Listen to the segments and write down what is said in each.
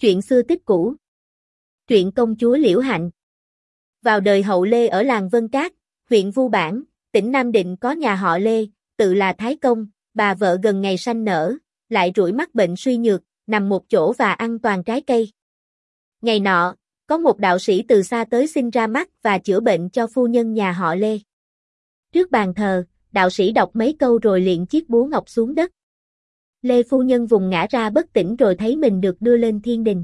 Chuyện xưa tích cũ. Truyện công chúa Liễu Hạnh. Vào đời hậu Lê ở làng Vân Cát, huyện Vu Bản, tỉnh Nam Định có nhà họ Lê, tự là Thái Công, bà vợ gần ngày sanh nở, lại rủi mắc bệnh suy nhược, nằm một chỗ và ăn toàn trái cây. Ngày nọ, có một đạo sĩ từ xa tới xin ra mắt và chữa bệnh cho phu nhân nhà họ Lê. Trước bàn thờ, đạo sĩ đọc mấy câu rồi liền chiếc búa ngọc xuống đất. Lê phu nhân vùng ngã ra bất tỉnh rồi thấy mình được đưa lên thiên đình.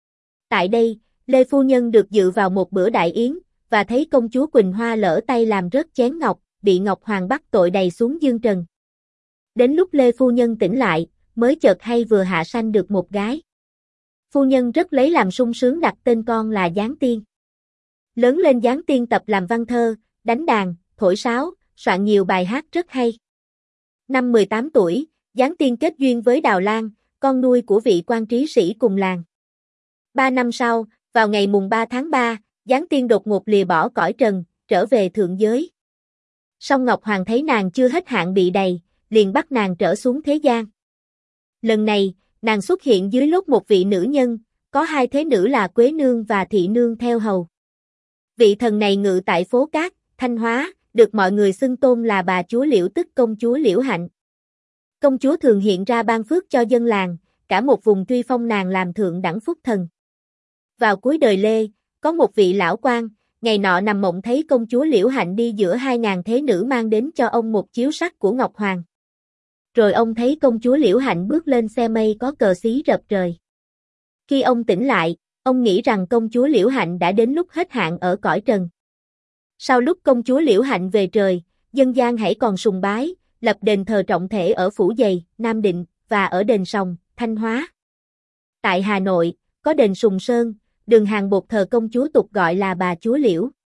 Tại đây, Lê phu nhân được dự vào một bữa đại yến, và thấy công chúa Quỳnh Hoa lỡ tay làm rớt chén ngọc, bị Ngọc Hoàng bắt tội đầy xuống dương trần. Đến lúc Lê phu nhân tỉnh lại, mới chợt hay vừa hạ sanh được một gái. Phu nhân rất lấy làm sung sướng đặt tên con là Giáng Tiên. Lớn lên Giáng Tiên tập làm văn thơ, đánh đàn, thổi sáo, soạn nhiều bài hát rất hay. Năm 18 tuổi, Giáng Tiên kết duyên với Đào Lan, con nuôi của vị quan trí sĩ cùng làng. 3 năm sau, vào ngày mùng 3 tháng 3, Giáng Tiên đột ngột lìa bỏ cõi trần, trở về thượng giới. Song Ngọc Hoàng thấy nàng chưa hết hạn bị đầy, liền bắt nàng trở xuống thế gian. Lần này, nàng xuất hiện dưới lốt một vị nữ nhân, có hai thế nữ là Quế Nương và Thị Nương theo hầu. Vị thần này ngự tại phố Cát, Thanh Hóa, được mọi người xưng tôn là bà chúa Liễu tức công chúa Liễu Hạnh. Công chúa thường hiện ra ban phước cho dân làng, cả một vùng truy phong nàng làm thượng đẳng phúc thần. Vào cuối đời Lê, có một vị lão quan, ngày nọ nằm mộng thấy công chúa Liễu Hạnh đi giữa 2.000 thế nữ mang đến cho ông một chiếu sắc của Ngọc Hoàng. Rồi ông thấy công chúa Liễu Hạnh bước lên xe mây có cờ xí rợp trời. Khi ông tỉnh lại, ông nghĩ rằng công chúa Liễu Hạnh đã đến lúc hết hạn ở cõi trần. Sau lúc công chúa Liễu Hạnh về trời, dân gian hãy còn sùng bái, lập đền thờ trọng thể ở Phủ Giày, Nam Định, và ở đền Sòng, Thanh Hóa. Tại Hà Nội, có đền Sùng Sơn, đường hàng bột thờ công chúa tục gọi là bà chúa Liễu.